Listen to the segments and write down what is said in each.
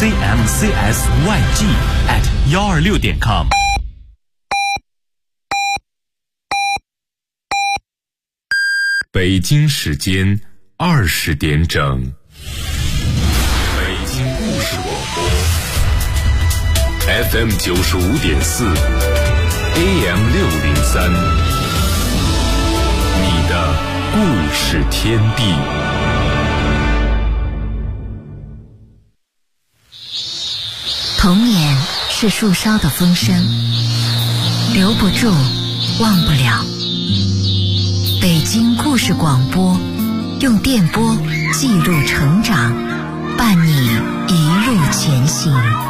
cmcsyg@126.com。 北京时间20点整，北京故事广播 FM 95.4 AM 603，你的故事天地。 童年是树梢的风声，留不住，忘不了。北京故事广播，用电波记录成长，伴你一路前行。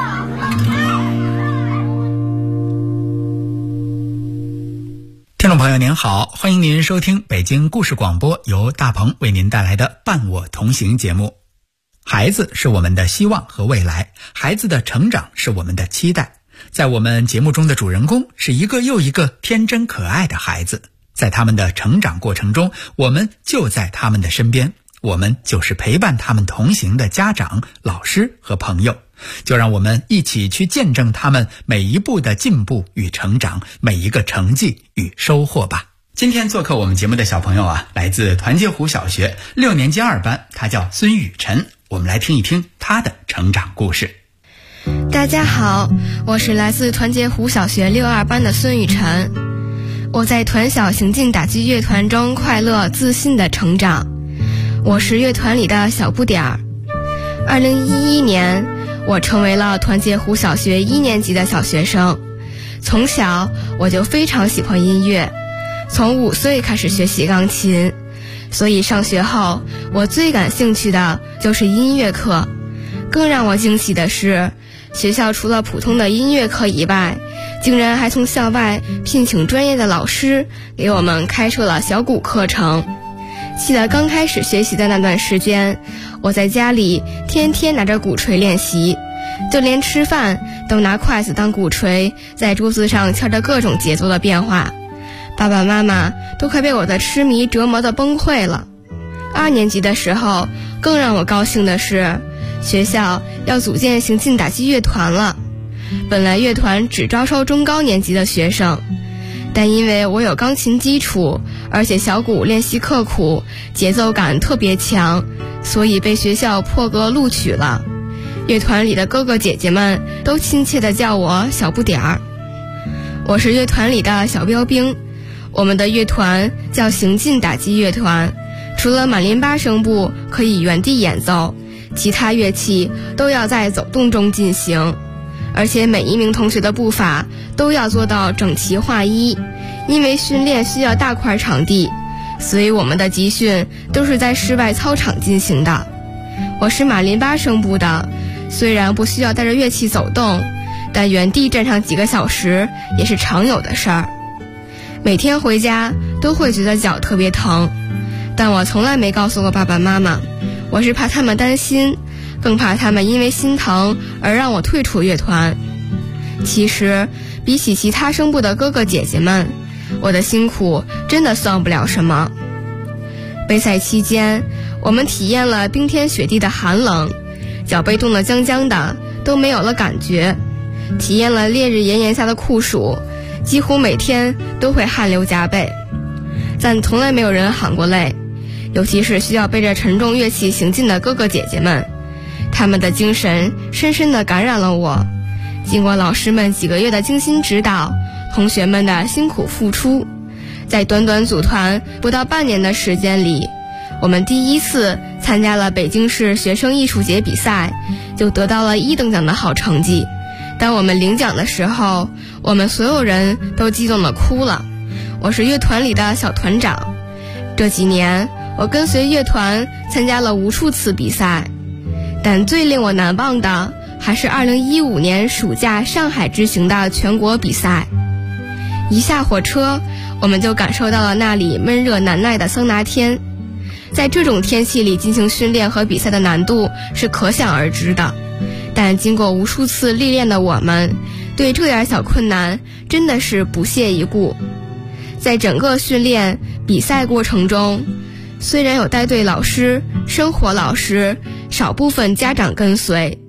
听众朋友您好，欢迎您收听北京故事广播，由大鹏为您带来的伴我同行节目。孩子是我们的希望和未来，孩子的成长是我们的期待。在我们节目中的主人公是一个又一个天真可爱的孩子，在他们的成长过程中，我们就在他们的身边，我们就是陪伴他们同行的家长、老师和朋友。就让我们一起去见证他们每一步的进步与成长，每一个成绩与收获吧。今天做客我们节目的小朋友来自团结湖小学6年级2班，他叫孙雨晨。我们来听一听他的成长故事。 大家好，我是来自团结湖小学6、2班的孙雨晨。我在团小行进打击乐团中快乐自信的成长，我是乐团里的小不点儿。2011年，我成为了团结湖小学1年级的小学生。从小我就非常喜欢音乐，从5岁开始学习钢琴，所以上学后我最感兴趣的就是音乐课。更让我惊喜的是，学校除了普通的音乐课以外，竟然还从校外聘请专业的老师给我们开设了小鼓课程。记得刚开始学习的那段时间，我在家里天天拿着鼓槌练习，就连吃饭都拿筷子当鼓槌，在桌子上敲着各种节奏的变化。爸爸妈妈都快被我的痴迷折磨得崩溃了。2年级的时候，更让我高兴的是，学校要组建行进打击乐团了。本来乐团只招收中高年级的学生，但因为我有钢琴基础，而且小鼓练习刻苦，节奏感特别强，所以被学校破格录取了。乐团里的哥哥姐姐们都亲切地叫我小不点儿。我是乐团里的小标兵，我们的乐团叫行进打击乐团，除了马林巴声部可以原地演奏，其他乐器都要在走动中进行，而且每一名同学的步伐都要做到整齐划一。因为训练需要大块场地，所以我们的集训都是在室外操场进行的。我是马林巴声部的，虽然不需要带着乐器走动，但原地站上几个小时也是常有的事儿。每天回家都会觉得脚特别疼，但我从来没告诉过爸爸妈妈，我是怕他们担心，更怕他们因为心疼而让我退出乐团。其实比起其他声部的哥哥姐姐们，我的辛苦真的算不了什么。备赛期间，我们体验了冰天雪地的寒冷，脚被冻得僵僵的，都没有了感觉；体验了烈日炎炎下的酷暑，几乎每天都会汗流浃背，但从来没有人喊过累。尤其是需要背着沉重乐器行进的哥哥姐姐们，他们的精神深深地感染了我。经过老师们几个月的精心指导，同学们的辛苦付出，在短短组团不到半年的时间里，我们第一次参加了北京市学生艺术节比赛，就得到了1等奖的好成绩。当我们领奖的时候，我们所有人都激动地哭了。我是乐团里的小团长，这几年我跟随乐团参加了无数次比赛，但最令我难忘的还是2015年暑假上海之行的全国比赛。一下火车，我们就感受到了那里闷热难耐的桑拿天。在这种天气里进行训练和比赛的难度是可想而知的，但经过无数次历练的我们，对这点小困难真的是不屑一顾。在整个训练比赛过程中，虽然有带队老师、生活老师、少部分家长跟随，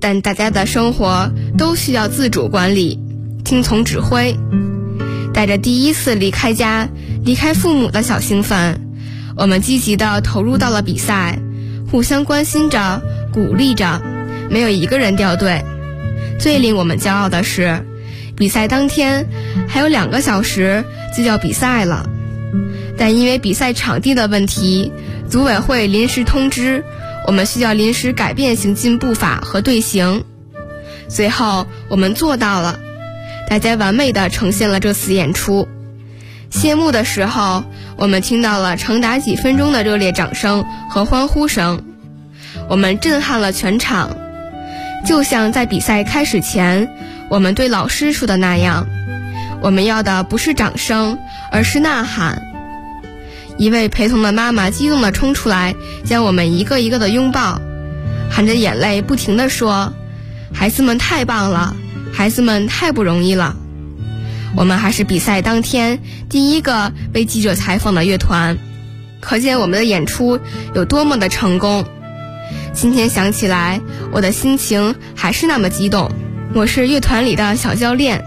但大家的生活都需要自主管理，听从指挥。带着第一次离开家、离开父母的小兴奋，我们积极地投入到了比赛，互相关心着、鼓励着，没有一个人掉队。最令我们骄傲的是，比赛当天还有2个小时就要比赛了，但因为比赛场地的问题，组委会临时通知我们需要临时改变行进步伐和队形。最后我们做到了，大家完美地呈现了这次演出。谢幕的时候，我们听到了长达几分钟的热烈掌声和欢呼声，我们震撼了全场。就像在比赛开始前我们对老师说的那样，我们要的不是掌声，而是呐喊。一位陪同的妈妈激动地冲出来，将我们一个一个的拥抱，含着眼泪不停地说：孩子们太棒了，孩子们太不容易了。我们还是比赛当天第一个被记者采访的乐团，可见我们的演出有多么的成功。今天想起来，我的心情还是那么激动。我是乐团里的小教练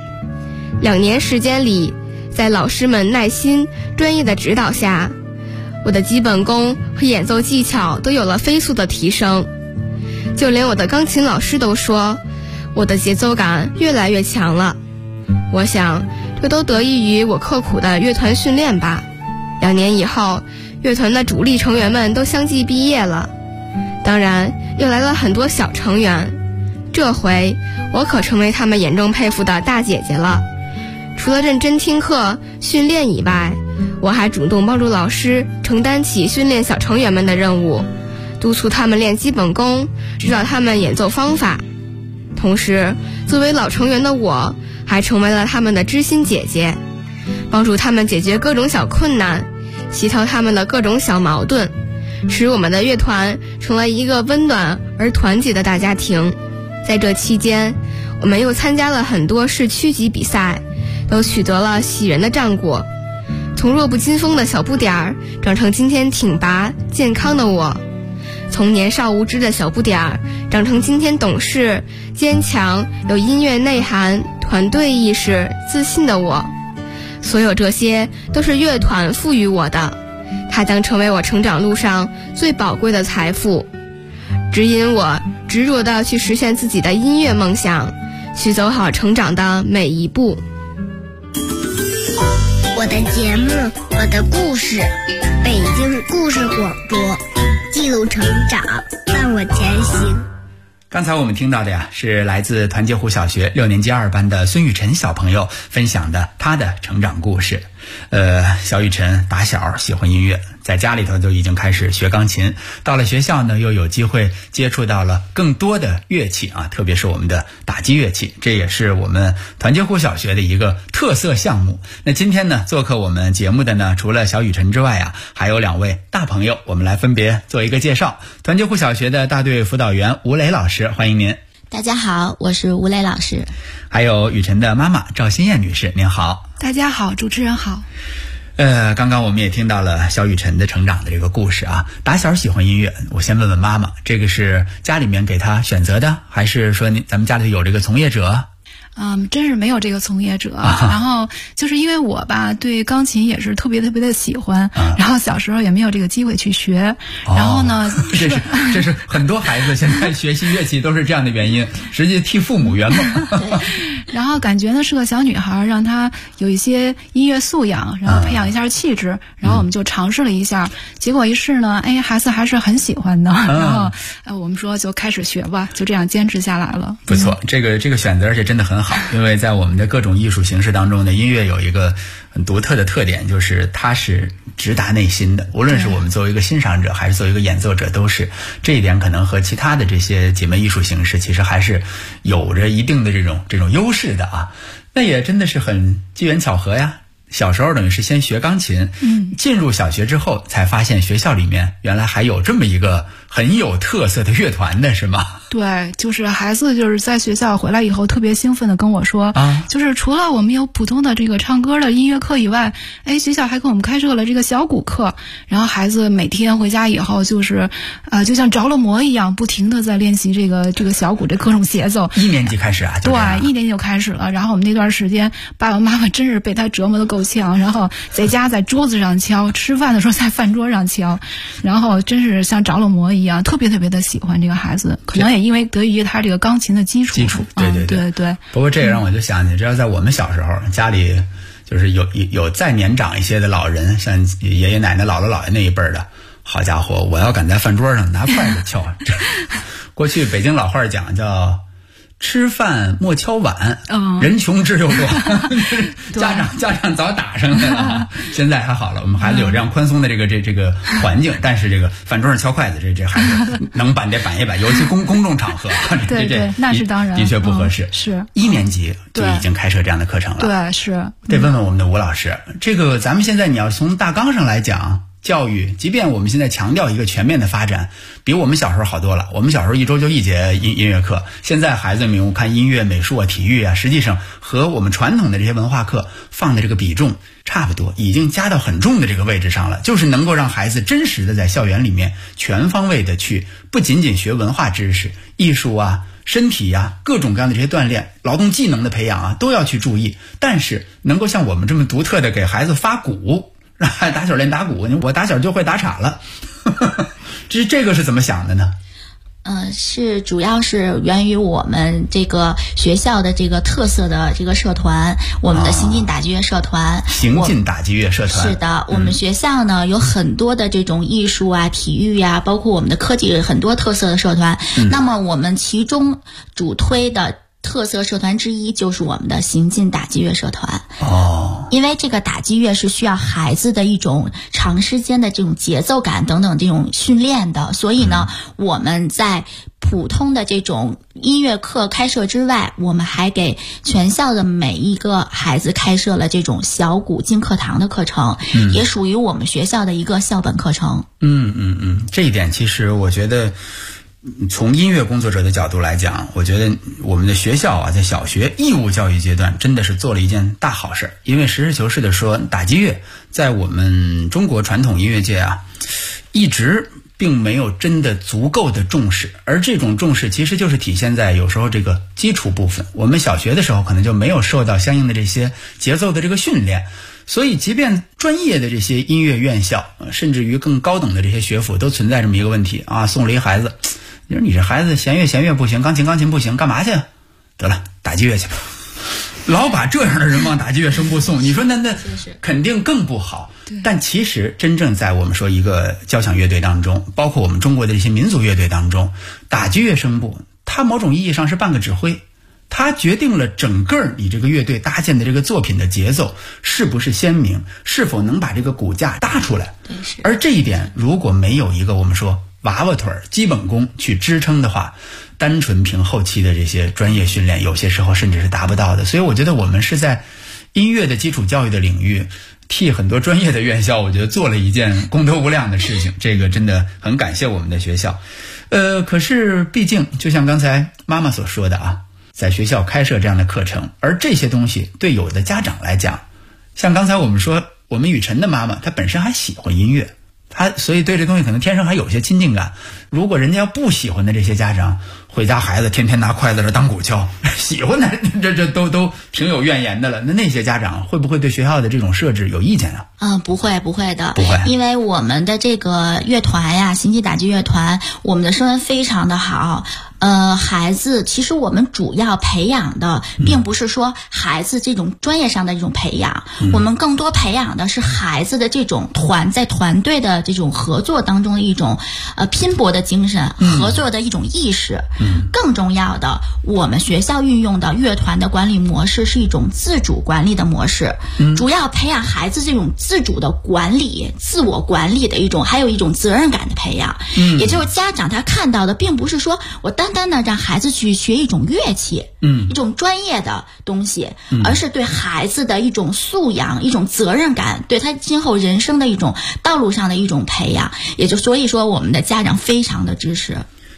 ，2年时间里，在老师们耐心、专业的指导下，我的基本功和演奏技巧都有了飞速的提升。就连我的钢琴老师都说，我的节奏感越来越强了。我想，这都得益于我刻苦的乐团训练吧。2年以后，乐团的主力成员们都相继毕业了，当然又来了很多小成员。这回我可成为他们眼中佩服的大姐姐了。除了认真听课训练以外，我还主动帮助老师承担起训练小成员们的任务，督促他们练基本功，指导他们演奏方法。同时，作为老成员的我还成为了他们的知心姐姐，帮助他们解决各种小困难，协调他们的各种小矛盾，使我们的乐团成了一个温暖而团结的大家庭。在这期间，我们又参加了很多市区级比赛，都取得了喜人的战果，从弱不禁风的小不点儿长成今天挺拔健康的我，从年少无知的小不点儿长成今天懂事坚强有音乐内涵团队意识自信的我。所有这些都是乐团赋予我的，它将成为我成长路上最宝贵的财富，指引我执着地去实现自己的音乐梦想，去走好成长的每一步。 我的节目，我的故事，北京故事广播，记录成长，伴我前行。 刚才我们听到的呀，是来自团结湖小学6年级2班的孙雨晨小朋友分享的他的成长故事。小雨晨打小喜欢音乐，在家里头就已经开始学钢琴，到了学校呢又有机会接触到了更多的乐器啊，特别是我们的打击乐器，这也是我们团结湖小学的一个特色项目。那今天呢，做客我们节目的呢，除了小雨晨之外啊，还有2位大朋友，我们来分别做一个介绍。团结湖小学的大队辅导员吴磊老师，欢迎您。 大家好，我是吴磊老师。 还有雨晨的妈妈赵新燕女士，您好。 大家好，主持人好。 刚刚我们也听到了小雨晨的成长的这个故事啊。打小喜欢音乐，我先问问妈妈，这个是家里面给他选择的，还是说咱们家里有这个从业者？ 真是没有这个从业者，然后就是因为我吧对钢琴也是特别特别的喜欢，然后小时候也没有这个机会去学，然后呢， 这是很多孩子现在学习乐器都是这样的原因，实际替父母圆梦。 然后感觉呢是个小女孩，让她有一些音乐素养，然后培养一下气质，然后我们就尝试了一下，结果一试呢，孩子还是很喜欢的，然后我们说就开始学吧，就这样坚持下来了。 不错，这个选择而且真的很好，因为在我们的各种艺术形式当中呢，音乐有一个很独特的特点，就是它是直达内心的，无论是我们作为一个欣赏者还是作为一个演奏者，都是这一点可能和其他的这些几门艺术形式其实还是有着一定的这种优势的啊。那也真的是很机缘巧合呀，小时候等于是先学钢琴，进入小学之后才发现学校里面原来还有这么一个很有特色的乐团的，是吗？ 对，就是孩子就是在学校回来以后特别兴奋的跟我说，就是除了我们有普通的这个唱歌的音乐课以外，学校还给我们开设了这个小鼓课，然后孩子每天回家以后就是就像着了魔一样，不停的在练习这个小鼓这各种节奏。 1年级开始啊？ 对，1年级就开始了。然后我们那段时间爸爸妈妈真是被他折磨的够呛，然后在家在桌子上敲，吃饭的时候在饭桌上敲，然后真是像着了魔一样，特别特别的喜欢这个孩子，可能也因为得益于他这个钢琴的基础。对。 不过这个让我就想起，只要在我们小时候，家里就是有再年长一些的老人，像爷爷奶奶、姥姥姥爷那一辈的，好家伙，我要敢在饭桌上拿筷子敲。过去北京老话讲叫吃饭莫敲碗，人穷志又多，家长早打上来了。现在还好了，我们孩子有这样宽松的这个环境，但是这个饭桌上敲筷子，这还是能板一板，尤其公众场合， 对，那是当然， 的确不合适。 是 1年级就已经开设这样的课程了， 对，是。 得问问我们的吴老师，这个咱们现在你要从大纲上来讲。教育，即便我们现在强调一个全面的发展，比我们小时候好多了。我们小时候1周就1节音乐课，现在孩子们看音乐、美术啊、体育啊，实际上和我们传统的这些文化课放的这个比重差不多，已经加到很重的这个位置上了。就是能够让孩子真实的在校园里面全方位的去，不仅仅学文化知识、艺术啊、身体呀、各种各样的这些锻炼、劳动技能的培养啊，都要去注意。但是能够像我们这么独特的给孩子发鼓，让孩子打小练打鼓，我打小就会打岔了。这个是怎么想的呢？ 主要是源于我们这个学校的这个特色的这个社团，我们的行进打击乐社团。 行进打击乐社团是的，我们学校呢有很多的这种艺术啊、体育啊，包括我们的科技很多特色的社团。那么我们其中主推的特色社团之一就是我们的行进打击乐社团。因为这个打击乐是需要孩子的一种长时间的这种节奏感等等这种训练的，所以呢，我们在普通的这种音乐课开设之外，我们还给全校的每一个孩子开设了这种小鼓进课堂的课程，也属于我们学校的一个校本课程。 这一点其实我觉得从音乐工作者的角度来讲，我觉得我们的学校啊，在小学义务教育阶段真的是做了一件大好事。因为实事求是的说，打击乐在我们中国传统音乐界啊，一直并没有真的足够的重视，而这种重视其实就是体现在有时候这个基础部分，我们小学的时候可能就没有受到相应的这些节奏的这个训练。所以即便专业的这些音乐院校，甚至于更高等的这些学府，都存在这么一个问题啊，送了一孩子，你说你这孩子弦乐不行，钢琴不行，干嘛去？得了，打击乐去吧。老把这样的人往打击乐声部送，你说那肯定更不好。但其实真正在我们说一个交响乐队当中，包括我们中国的这些民族乐队当中，打击乐声部它某种意义上是半个指挥，它决定了整个你这个乐队搭建的这个作品的节奏是不是鲜明，是否能把这个骨架搭出来。而这一点如果没有一个我们说娃娃腿基本功去支撑的话，单纯凭后期的这些专业训练，有些时候甚至是达不到的。所以我觉得我们是在音乐的基础教育的领域替很多专业的院校我觉得做了一件功德无量的事情，这个真的很感谢我们的学校。可是毕竟就像刚才妈妈所说的啊，在学校开设这样的课程，而这些东西对有的家长来讲，像刚才我们说我们雨辰的妈妈她本身还喜欢音乐，所以对这东西可能天生还有些亲近感。如果人家要不喜欢的这些家长，回家孩子天天拿筷子这当鼓敲，喜欢的这都挺有怨言的了。那些家长会不会对学校的这种设置有意见啊？ 不会的， 不会， 因为我们的这个乐团呀，行进打击乐团，我们的声音非常的好。孩子其实我们主要培养的并不是说孩子这种专业上的这种培养，我们更多培养的是孩子的这种在团队的这种合作当中的一种拼搏的精神，合作的一种意识。更重要的，我们学校运用的乐团的管理模式是一种自主管理的模式，主要培养孩子这种自主的管理、自我管理的一种，还有一种责任感的培养。也就是家长他看到的并不是说我单单的让孩子去学一种乐器，一种专业的东西，而是对孩子的一种素养、一种责任感，对他今后人生的一种道路上的一种培养。也就所以说我们的家长非常的支持。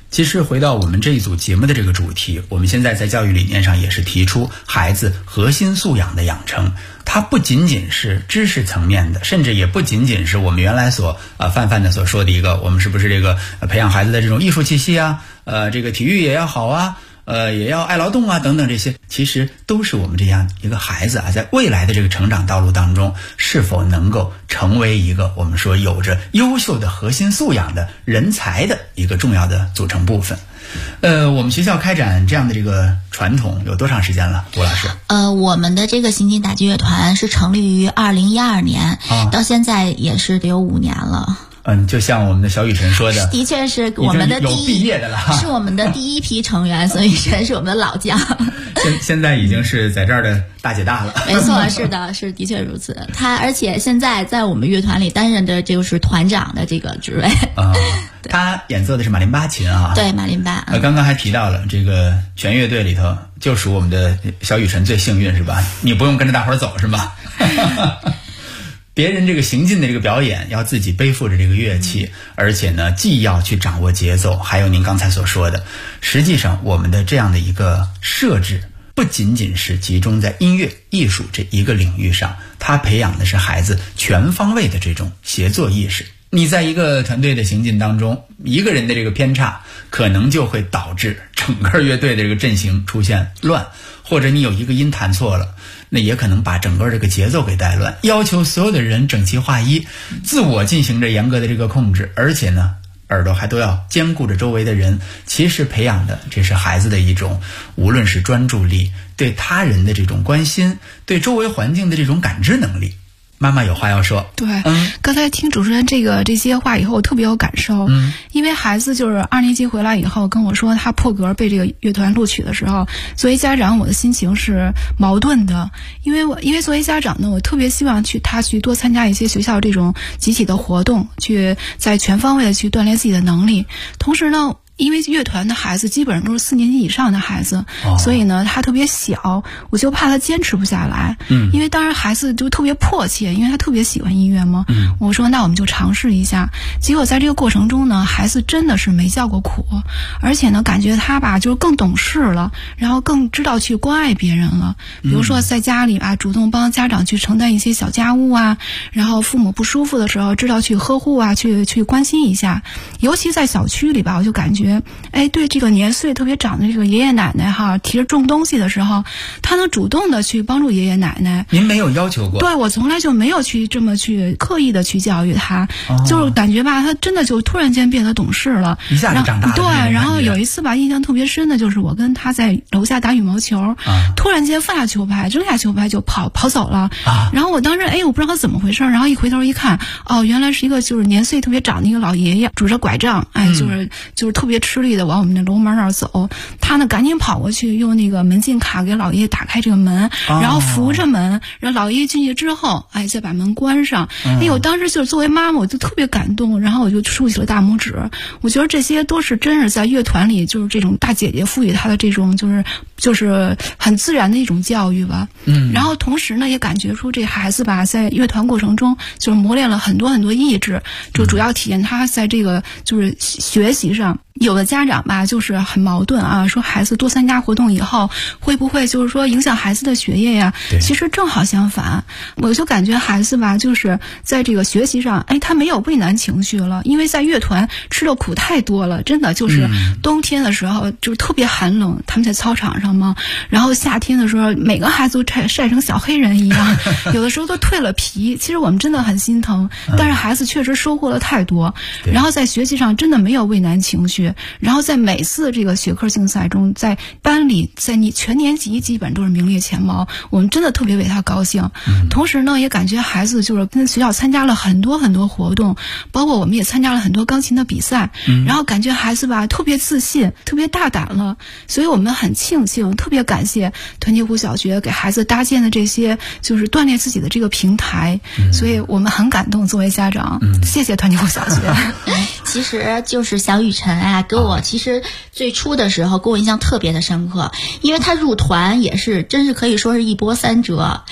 其实回到我们这一组节目的这个主题，我们现在在教育理念上也是提出孩子核心素养的养成，它不仅仅是知识层面的，甚至也不仅仅是我们原来所泛的所说的一个，我们是不是这个培养孩子的这种艺术气息啊，这个体育也要好啊，也要爱劳动啊等等，这些其实都是我们这样一个孩子啊，在未来的这个成长道路当中，是否能够成为一个我们说有着优秀的核心素养的人才的一个重要的组成部分。我们学校开展这样的这个传统有多长时间了，吴老师？ 我们的这个行进打击乐团是成立于2012年，到现在也是得有5年了。 就像我们的小雨辰说的， 的确是我们的毕业的了， 是我们的第一批成员，所以辰是我们的老将。 现在已经是在这儿的大姐大了。 没错，是的，是的确如此。他而且现在在我们乐团里担任的就是团长的这个职位。 他演奏的是马林巴琴啊。 对，马林巴。 刚刚还提到了这个全乐队里头，就属我们的小雨辰最幸运是吧？你不用跟着大伙儿走是吧？别人这个行进的这个表演要自己背负着这个乐器，而且呢既要去掌握节奏，还有您刚才所说的，实际上我们的这样的一个设置不仅仅是集中在音乐艺术这一个领域上，它培养的是孩子全方位的这种协作意识。你在一个团队的行进当中，一个人的这个偏差可能就会导致整个乐队的这个阵型出现乱，或者你有一个音弹错了，那也可能把整个这个节奏给带乱，要求所有的人整齐划一，自我进行着严格的这个控制，而且呢耳朵还都要兼顾着周围的人。其实培养的这是孩子的一种无论是专注力，对他人的这种关心，对周围环境的这种感知能力。妈妈有话要说。 对，刚才听主持人这些话以后，我特别有感受。因为孩子就是2年级回来以后跟我说他破格被这个乐团录取的时候，作为家长我的心情是矛盾的。因为作为家长呢，我特别希望他去多参加一些学校这种集体的活动，去在全方位的去锻炼自己的能力。同时呢，因为乐团的孩子基本上都是4年级以上的孩子，所以呢他特别小，我就怕他坚持不下来。因为当然孩子就特别迫切，因为他特别喜欢音乐嘛。我说那我们就尝试一下。结果在这个过程中呢，孩子真的是没叫过苦，而且呢感觉他吧就是更懂事了，然后更知道去关爱别人了。比如说在家里主动帮家长去承担一些小家务啊，然后父母不舒服的时候知道去呵护啊，去关心一下。尤其在小区里吧，我就感觉对这个年岁特别长的这个爷爷奶奶提着重东西的时候，他能主动的去帮助爷爷奶奶。 您没有要求过？对， 我从来就没有去这么去刻意的去教育他，就是感觉吧，他真的就突然间变得懂事了， 一下就长大了。 对，然后有一次吧，印象特别深的就是我跟他在楼下打羽毛球，突然间放下球拍，扔下球拍就跑走了。然后我当时我不知道他怎么回事，然后一回头一看，原来是一个就是年岁特别长的一个老爷爷，拄着拐杖，就是特别吃力的往我们的楼门那儿走。他呢赶紧跑过去，用那个门禁卡给老爷爷打开这个门，然后扶着门，让老爷爷进去之后，再把门关上。我当时就是作为妈妈，我就特别感动，然后我就竖起了大拇指。我觉得这些都是真是在乐团里，就是这种大姐姐赋予他的这种就是很自然的一种教育吧。然后同时呢，也感觉出这孩子吧，在乐团过程中就是磨练了很多很多意志，就主要体现他在这个就是学习上。有的家长吧就是很矛盾啊，说孩子多参加活动以后会不会就是说影响孩子的学业呀？其实正好相反，我就感觉孩子吧就是在这个学习上，他没有畏难情绪了，因为在乐团吃的苦太多了，真的就是冬天的时候就是特别寒冷，他们在操场上嘛，然后夏天的时候每个孩子都晒成小黑人一样，有的时候都蜕了皮。其实我们真的很心疼，但是孩子确实收获了太多，然后在学习上真的没有畏难情绪。然后在每次这个学科竞赛中，在班里，在你全年级基本都是名列前茅，我们真的特别为他高兴。同时呢，也感觉孩子就是跟学校参加了很多很多活动，包括我们也参加了很多钢琴的比赛，然后感觉孩子吧特别自信，特别大胆了。所以我们很庆幸，特别感谢团结湖小学给孩子搭建的这些就是锻炼自己的这个平台，所以我们很感动。作为家长，谢谢团结湖小学。 其实就是小雨辰给我其实最初的时候给我印象特别的深刻，因为他入团也是真是可以说是一波三折。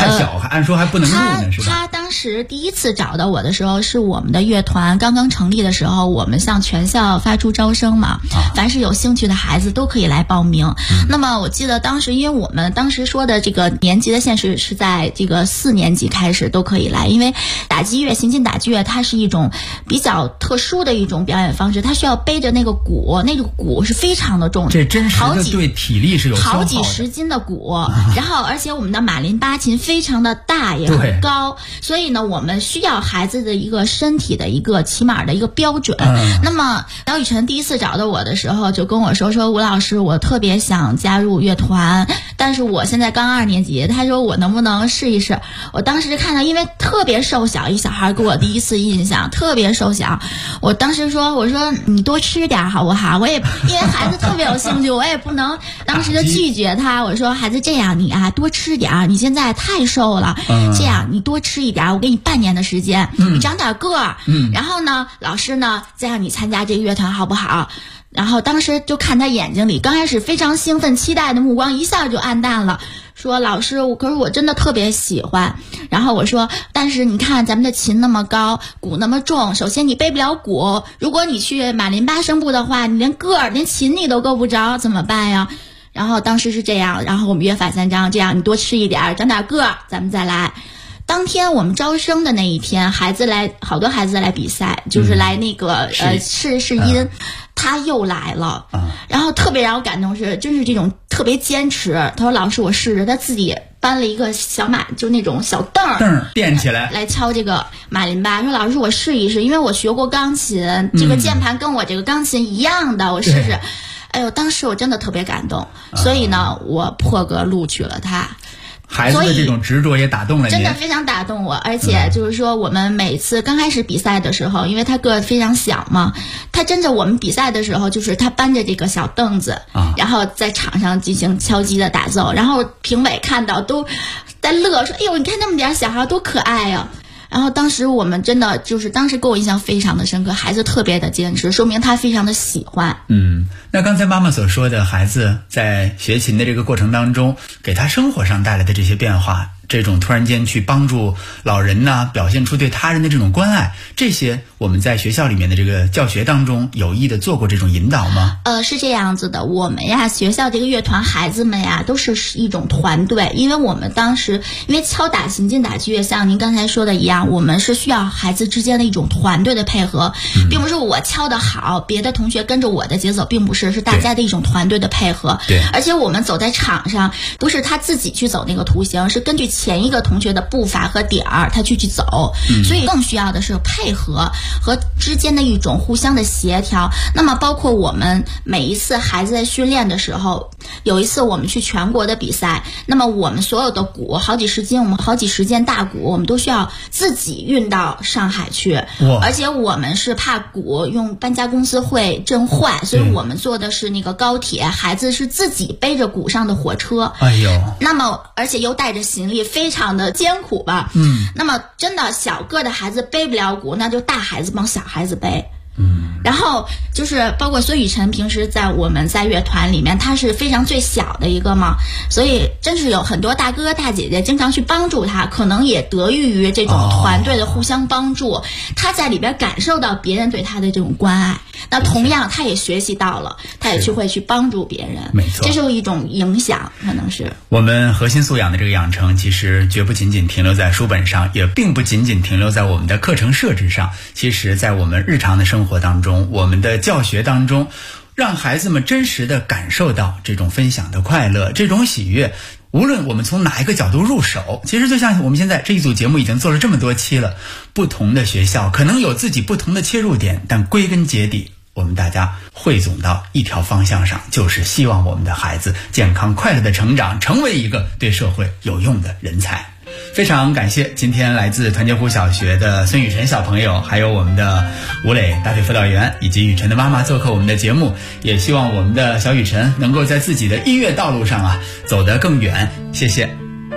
太小，按说还不能入呢，是吧？ 他当时第一次找到我的时候，是我们的乐团刚刚成立的时候，我们向全校发出招生嘛，凡是有兴趣的孩子都可以来报名。那么我记得当时，因为我们当时说的这个年级的限制是在这个4年级开始都可以来，因为打击乐、行进打击乐它是一种比较特殊的一种表演方式，它需要背着那个鼓，那个鼓是非常的重， 这真实的对体力是有消耗的， 好几十斤的鼓，然后而且我们的马林巴琴非常的大也很高，所以呢我们需要孩子的一个身体的一个起码的一个标准。那么姚雨辰第一次找到我的时候就跟我说吴老师，我特别想加入乐团，但是我现在刚2年级，他说我能不能试一试。我当时看到因为特别瘦小一小孩，给我第一次印象特别瘦小，我当时说我说你多吃点好不好，我也因为孩子特别有兴趣，我也不能当时就拒绝他，我说孩子这样，你啊多吃点，你现在太瘦了，这样你多吃一点，我给你半年的时间，你长点个儿，然后呢老师呢再让你参加这个乐团好不好。然后当时就看他眼睛里刚开始非常兴奋期待的目光一下就暗淡了，说老师可是我真的特别喜欢。然后我说但是你看咱们的琴那么高，鼓那么重，首先你背不了鼓，如果你去马林巴声部的话，你连个儿连琴你都够不着，怎么办呀？然后当时是这样，然后我们约法三章，这样你多吃一点，长点个儿，咱们再来。当天我们招生的那一天，好多孩子来比赛，就是来那个试音，他又来了，然后特别让我感动是，真是这种特别坚持。他说老师我试着，他自己搬了一个小就那种小凳垫起来来敲这个马林巴，说老师我试一试，因为我学过钢琴，这个键盘跟我这个钢琴一样的，我试试。哎呦，当时我真的特别感动，所以呢我破格录取了他。 孩子的这种执着也打动了你， 真的非常打动我。而且就是说我们每次刚开始比赛的时候，因为他个子非常小嘛，他真的我们比赛的时候就是他搬着这个小凳子，然后在场上进行敲击的打奏，然后评委看到都在乐，说哎呦你看那么点小孩多可爱呀。然后当时我们真的就是当时给我印象非常的深刻，孩子特别的坚持，说明他非常的喜欢。 那刚才妈妈所说的孩子在学琴的这个过程当中，给他生活上带来的这些变化，这种突然间去帮助老人呢，表现出对他人的这种关爱，这些我们在学校里面的这个教学当中有意的做过这种引导吗？ 是这样子的，我们呀学校这个乐团孩子们呀都是一种团队，因为我们当时因为敲打行进打击乐像您刚才说的一样，我们是需要孩子之间的一种团队的配合，并不是我敲得好别的同学跟着我的节奏，并不是大家的一种团队的配合。 对， 而且我们走在场上不是他自己去走那个图形，是根据前一个同学的步伐和点儿他去走，所以更需要的是配合和之间的一种互相的协调。那么包括我们每一次孩子在训练的时候，有一次我们去全国的比赛，那么我们所有的鼓好几十斤，我们好几十件大鼓我们都需要自己运到上海去，而且我们是怕鼓用搬家公司会震坏，所以我们坐的是那个高铁，孩子是自己背着鼓上的火车。 哎呦， 那么而且又带着行李，非常的艰苦吧。那么真的小个的孩子背不了鼓，那就大孩子帮小孩子背。然后就是包括孙雨辰平时我们在乐团里面他是非常最小的一个嘛，所以真是有很多大哥哥大姐姐经常去帮助他，可能也得益于这种团队的互相帮助，他在里边感受到别人对他的这种关爱，那同样他也学习到了，他也会去帮助别人， 没错， 这是一种影响。可能是我们核心素养的这个养成，其实绝不仅仅停留在书本上，也并不仅仅停留在我们的课程设置上，其实在我们日常的生活当中，我们的教学当中，让孩子们真实的感受到这种分享的快乐，这种喜悦。无论我们从哪一个角度入手，其实就像我们现在这一组节目已经做了这么多期了，不同的学校可能有自己不同的切入点，但归根结底我们大家汇总到一条方向上，就是希望我们的孩子健康快乐的成长，成为一个对社会有用的人才。非常感谢今天来自团结湖小学的孙雨辰小朋友，还有我们的吴磊大队辅导员以及雨辰的妈妈做客我们的节目，也希望我们的小雨辰能够在自己的音乐道路上走得更远。谢谢。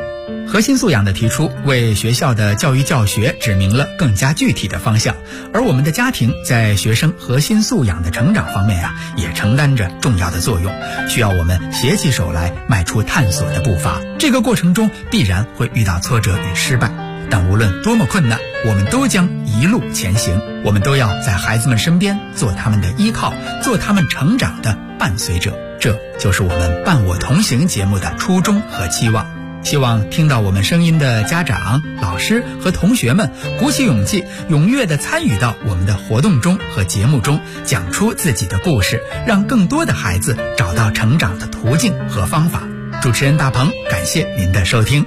核心素养的提出，为学校的教育教学指明了更加具体的方向，而我们的家庭在学生核心素养的成长方面也承担着重要的作用，需要我们携起手来迈出探索的步伐。这个过程中必然会遇到挫折与失败，但无论多么困难，我们都将一路前行。我们都要在孩子们身边做他们的依靠，做他们成长的伴随者。这就是我们伴我同行节目的初衷和期望。希望听到我们声音的家长、老师和同学们鼓起勇气，踊跃地参与到我们的活动中和节目中，讲出自己的故事，让更多的孩子找到成长的途径和方法。主持人大鹏，感谢您的收听。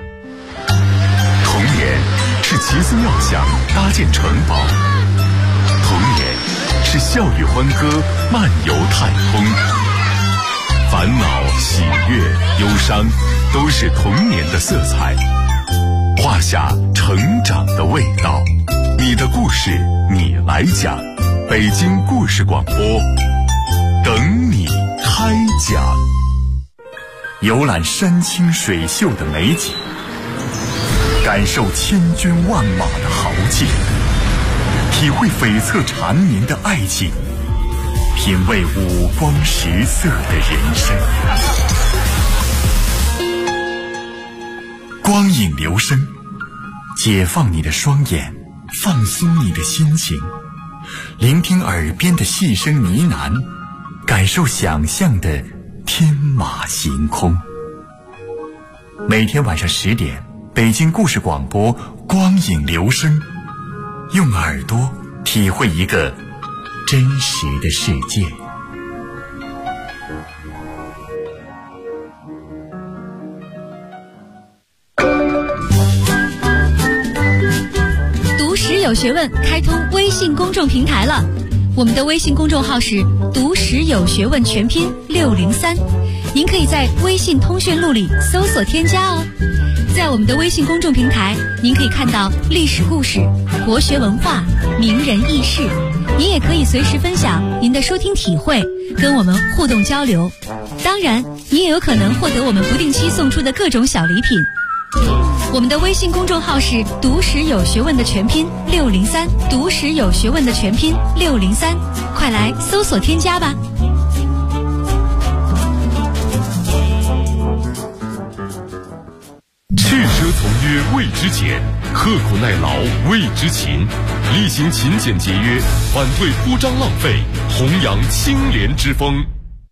童年是奇思妙想搭建城堡，童年是笑语欢歌漫游太空，烦恼、喜悦、忧伤都是童年的色彩，画下成长的味道。你的故事你来讲，北京故事广播等你开讲。游览山清水秀的美景，感受千军万马的豪劲，体会悱恻缠绵的爱情，品味五光十色的人生。光影留声，解放你的双眼，放松你的心情，聆听耳边的细声呢喃，感受想象的天马行空。每天晚上10点，北京故事广播光影留声，用耳朵体会一个真实的世界。 读史有学问开通微信公众平台了，我们的微信公众号是读史有学问全拼603，您可以在微信通讯录里搜索添加哦。在我们的微信公众平台，您可以看到历史故事、国学文化、名人轶事，您也可以随时分享您的收听体会，跟我们互动交流。当然，您也有可能获得我们不定期送出的各种小礼品。我们的微信公众号是读史有学问的全拼603，读史有学问的全拼603，快来搜索添加吧。 去车从约谓之俭，刻苦耐劳谓之勤，厉行勤俭节约，反对铺张浪费，弘扬清廉之风。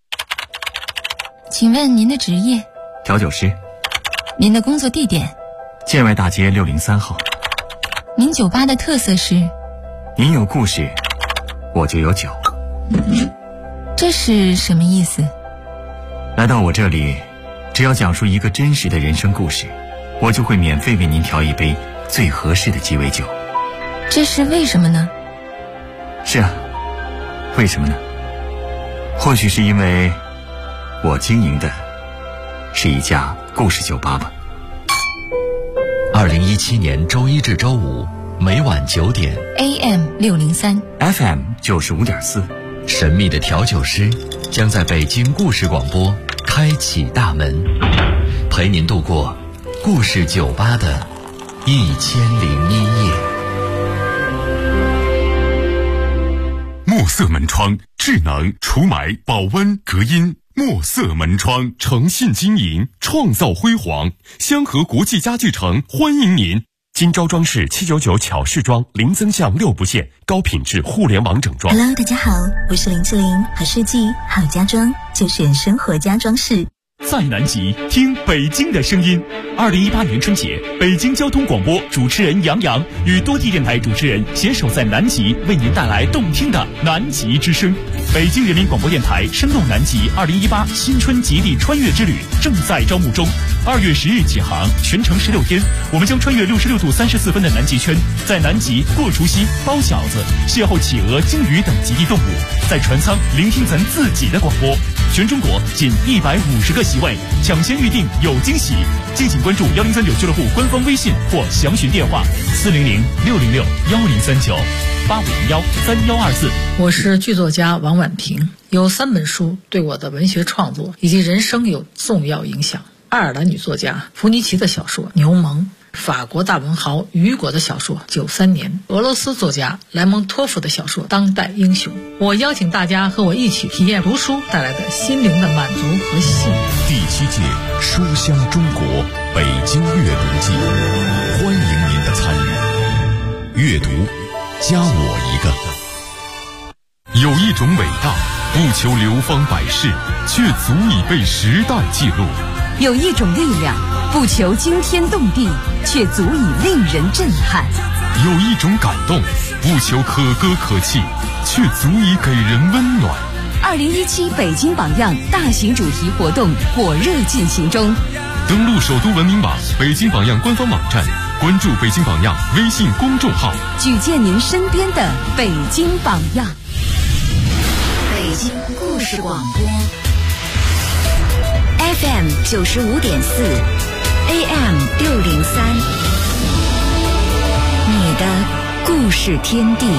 请问您的职业？ 调酒师。 您的工作地点？ 建外大街603号。 您酒吧的特色是？ 您有故事，我就有酒。 这是什么意思？ 来到我这里，只要讲述一个真实的人生故事，我就会免费为您调一杯最合适的鸡尾酒。 这是为什么呢？ 是啊，为什么呢？或许是因为我经营的是一家故事酒吧吧。 2017年周一至周五每晚9点 AM 603 FM 95.4， 神秘的调酒师将在北京故事广播开启大门，陪您度过故事酒吧的1001夜。 墨色门窗，智能除霾、保温、隔音。墨色门窗，诚信经营，创造辉煌。香河国际家具城欢迎您。金招装饰799巧饰装，零增项6不限，高品质互联网整装。 Hello， 大家好，我是林志玲，好设计好家装就选生活家装饰。 在南极听北京的声音。2018年春节，北京交通广播主持人杨洋与多地电台主持人携手在南极，为您带来动听的南极之声。北京人民广播电台声动南极2018新春极地穿越之旅正在招募中，2月10日起航，全程16天，我们将穿越66度34分的南极圈，在南极过除夕、包饺子，邂逅企鹅、鲸鱼等极地动物，在船舱聆听咱自己的广播。全中国仅150个席位，抢先预定有惊喜。敬请关注1039俱乐部官方微信或详询电话400-606-1039-8501-3124。 我是剧作家王婉婷，有3本书对我的文学创作以及人生有重要影响。 爱尔兰女作家弗尼奇的小说《牛虻》，法国大文豪雨果的小说《93年》，俄罗斯作家莱蒙托夫的小说《当代英雄》。我邀请大家和我一起体验读书带来的心灵的满足和幸福。 第7届书香中国北京阅读季，欢迎您的参与。阅读，加我一个。有一种伟大，不求流芳百世，却足以被时代记录。 有一种力量，不求惊天动地，却足以令人震撼。 有一种感动，不求可歌可泣，却足以给人温暖。 2017北京榜样大型主题活动火热进行中， 登录首都文明网、北京榜样官方网站，关注北京榜样微信公众号， 举荐您身边的北京榜样。 北京故事广播 FM 95.4 AM 603，你的故事天地。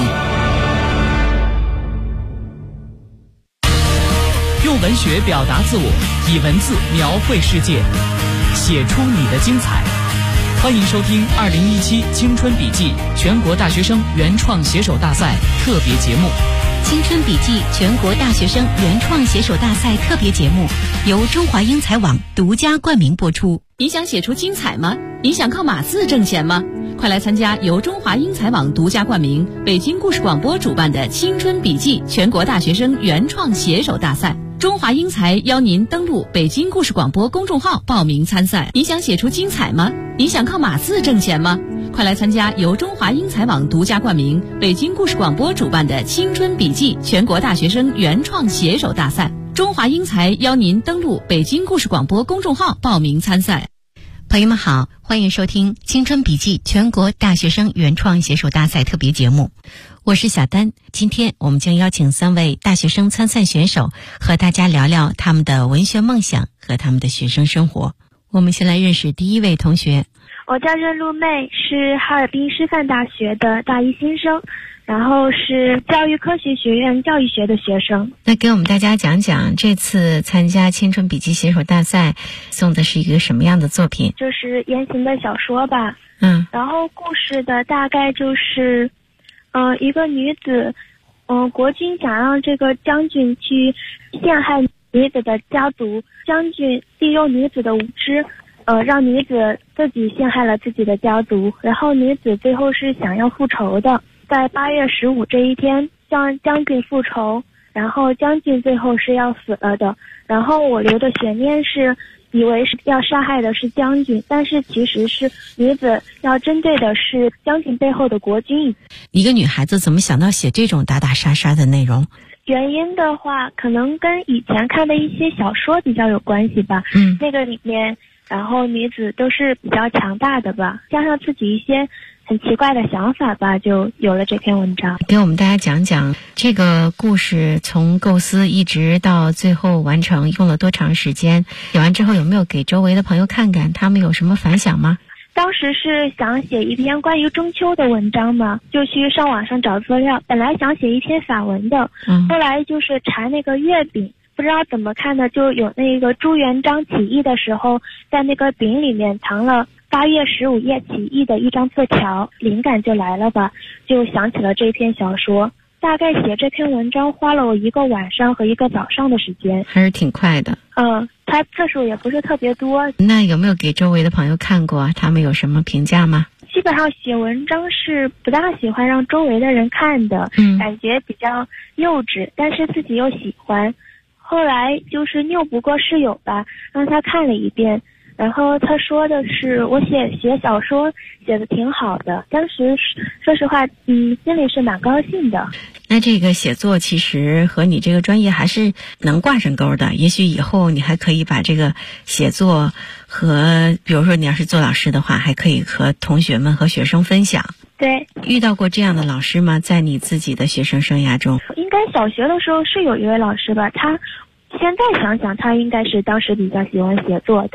用文学表达自我，以文字描绘世界，写出你的精彩。欢迎收听2017青春笔记全国大学生原创写手大赛特别节目。 青春笔记全国大学生原创写手大赛特别节目由中华英才网独家冠名播出。 你想写出精彩吗？你想靠码字挣钱吗？快来参加由中华英才网独家冠名、北京故事广播主办的青春笔记全国大学生原创写手大赛。中华英才邀您登录北京故事广播公众号报名参赛。你想写出精彩吗？你想靠码字挣钱吗？快来参加由中华英才网独家冠名、北京故事广播主办的青春笔记全国大学生原创写手大赛。中华英才邀您登录北京故事广播公众号报名参赛。 朋友们好，欢迎收听青春笔记全国大学生原创写手大赛特别节目，我是小丹。今天我们将邀请3位大学生参赛选手和大家聊聊他们的文学梦想和他们的学生生活。我们先来认识第一位同学。 我叫任露妹，是哈尔滨师范大学的大一新生，然后是教育科学学院教育学的学生。 那给我们大家讲讲这次参加青春笔记写手大赛送的是一个什么样的作品？ 就是言情的小说吧。然后故事的大概就是一个女子国君想让这个将军去陷害女子的家族，将军利用女子的无知让女子自己陷害了自己的家族，然后女子最后是想要复仇的，在8月15这一天向将军复仇，然后将军最后是要死了的。然后我留的悬念是以为是要杀害的是将军，但是其实是女子要针对的是将军背后的国君。 一个女孩子怎么想到写这种打打杀杀的内容？ 原因的话可能跟以前看的一些小说比较有关系吧。那个里面然后女子都是比较强大的吧，加上自己一些很奇怪的想法吧，就有了这篇文章。 给我们大家讲讲这个故事从构思一直到最后完成用了多长时间，写完之后有没有给周围的朋友看看，他们有什么反响吗？ 当时是想写一篇关于中秋的文章嘛，就去上网上找资料，本来想写一篇法文的，后来就是查那个月饼，不知道怎么看的，就有那个朱元璋起义的时候在那个饼里面藏了8月15夜起义的一张字条，灵感就来了吧，就想起了这篇小说。大概写这篇文章花了我1个晚上和1个早上的时间， 还是挺快的。 它字数也不是特别多。 那有没有给周围的朋友看过？他们有什么评价吗？ 基本上写文章是不大喜欢让周围的人看的，感觉比较幼稚，但是自己又喜欢。后来就是拗不过室友吧，让他看了一遍，然后他说的是我写小说写的挺好的，当时说实话心里是蛮高兴的。 那这个写作其实和你这个专业还是能挂上钩的，也许以后你还可以把这个写作和比如说你要是做老师的话，还可以和同学们和学生分享。 对， 遇到过这样的老师吗？在你自己的学生生涯中？ 应该小学的时候是有一位老师吧，他现在想想他应该是当时比较喜欢写作的，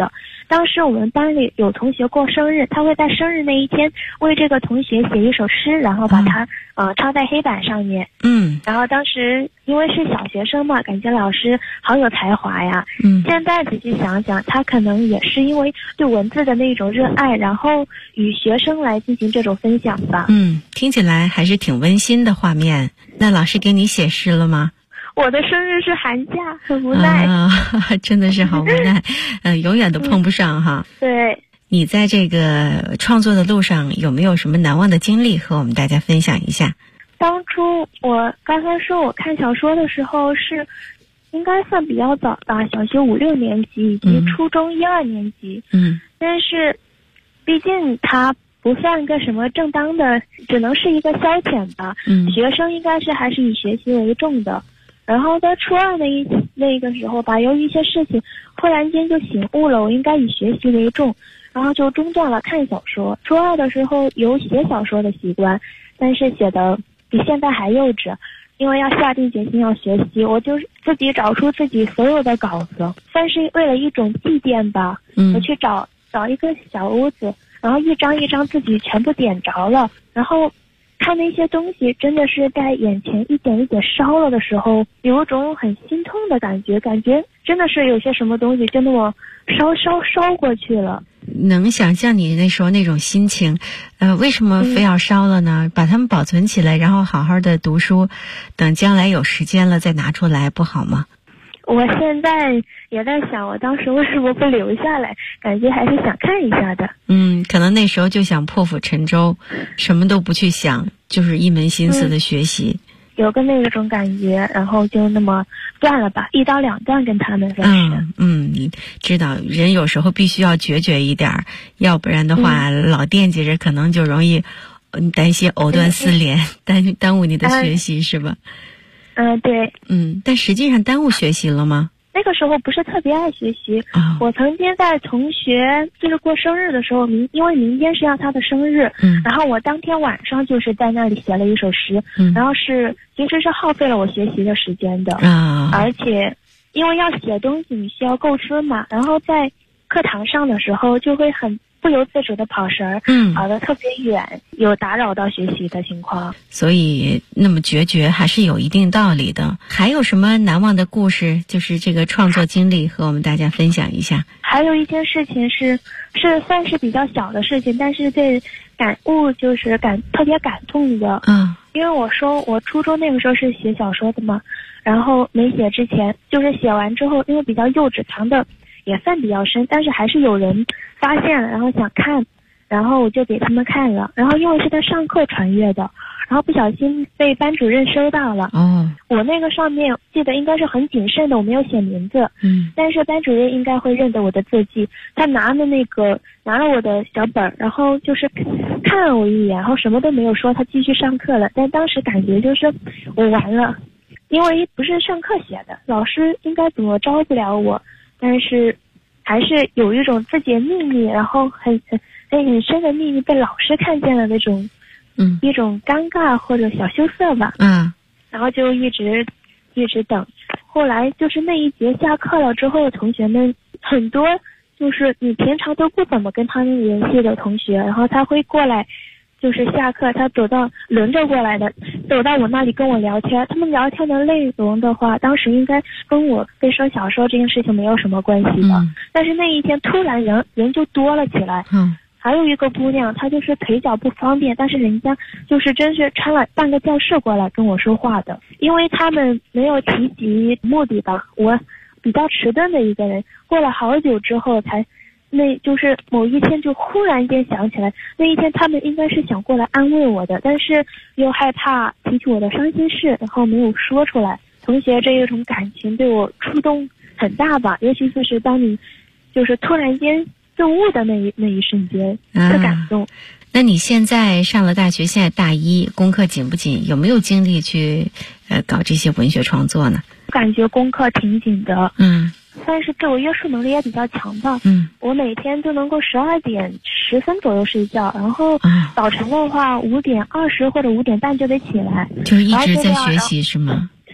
当时我们班里有同学过生日，他会在生日那一天为这个同学写一首诗，然后把它抄在黑板上面。然后当时因为是小学生嘛，感觉老师好有才华呀。现在仔细想想，他可能也是因为对文字的那种热爱，然后与学生来进行这种分享吧。 听起来还是挺温馨的画面。那老师给你写诗了吗？ 我的生日是寒假，很无奈。 真的是好无奈，永远都碰不上哈。 对。 你在这个创作的路上有没有什么难忘的经历和我们大家分享一下？ 当初我刚才说我看小说的时候是应该算比较早吧，小学5、6年级以及初中1、2年级。但是毕竟它不算个什么正当的，只能是一个消遣吧。学生应该是还是以学习为重的。然后在初2那个时候吧，由于一些事情，忽然间就醒悟了，我应该以学习为重，然后就中断了看小说。初2的时候有写小说的习惯，但是写的比现在还幼稚，因为要下定决心要学习，我就自己找出自己所有的稿子，算是为了一种祭奠吧。我去找一个小屋子，然后一张一张自己全部点着了，然后看那些东西真的是在眼前一点一点烧了的时候，有一种很心痛的感觉真的是有些什么东西就那么烧过去了。 能想象你那时候那种心情，为什么非要烧了呢？把它们保存起来，然后好好的读书，等将来有时间了再拿出来，不好吗？ 我现在也在想，我当时为什么不留下来，感觉还是想看一下的。 可能那时候就想破釜沉舟，什么都不去想，就是一门心思的学习。 有个那种感觉，然后就那么断了吧，1刀2断跟他们算是。 你知道人有时候必须要决绝一点，要不然的话，老惦记着可能就容易担心藕断丝连，耽误你的学习，是吧？ 对。 但实际上耽误学习了吗？ 那个时候不是特别爱学习。我曾经在同学就是过生日的时候，因为明天是要他的生日，然后我当天晚上就是在那里写了一首诗，然后其实是耗费了我学习的时间的。而且因为要写东西你需要构思嘛，然后在课堂上的时候就会很不由自主的跑神儿，跑得特别远，有打扰到学习的情况。 所以那么决绝还是有一定道理的。还有什么难忘的故事，就是这个创作经历和我们大家分享一下？ 还有一件事情是算是比较小的事情，但是对感悟就是特别感动的。因为我说我初中那个时候是写小说的嘛，然后没写之前就是写完之后，因为比较幼稚，藏的也算比较深，但是还是有人发现了，然后想看，然后我就给他们看了，然后因为是在上课传阅的，然后不小心被班主任收到了。我那个上面记得应该是很谨慎的，我没有写名字。但是班主任应该会认得我的字迹，他拿了我的小本，然后就是看了我一眼，然后什么都没有说，他继续上课了。但当时感觉就是我完了，因为不是上课写的，老师应该怎么招不了我，但是还是有一种自己的秘密，然后很深的秘密被老师看见了那种一种尴尬或者小羞涩吧。然后就一直等，后来就是那一节下课了之后，同学们很多就是你平常都不怎么跟他们联系的同学，然后他会过来，就是下课他轮着过来的，走到我那里跟我聊天。他们聊天的内容的话，当时应该跟我被说小说这件事情没有什么关系的。但是那一天突然人就多了起来。还有一个姑娘，她就是腿脚不方便，但是人家就是真是穿了半个教室过来跟我说话的。因为他们没有提及目的吧，我比较迟钝的一个人，过了好久之后就是某一天就忽然间想起来，那一天他们应该是想过来安慰我的，但是又害怕提起我的伤心事，然后没有说出来。同学这一种感情对我触动很大吧，尤其是当你就是突然间就悟的那一瞬间的感动。 那你现在上了大学，现在大一，功课紧不紧？有没有精力去搞这些文学创作呢？ 感觉功课挺紧的。算是自我约束能力也比较强吧。我每天都能够12点10分左右睡觉，然后早晨的话5点20或者5点半就得起来， 就是一直在学习是吗？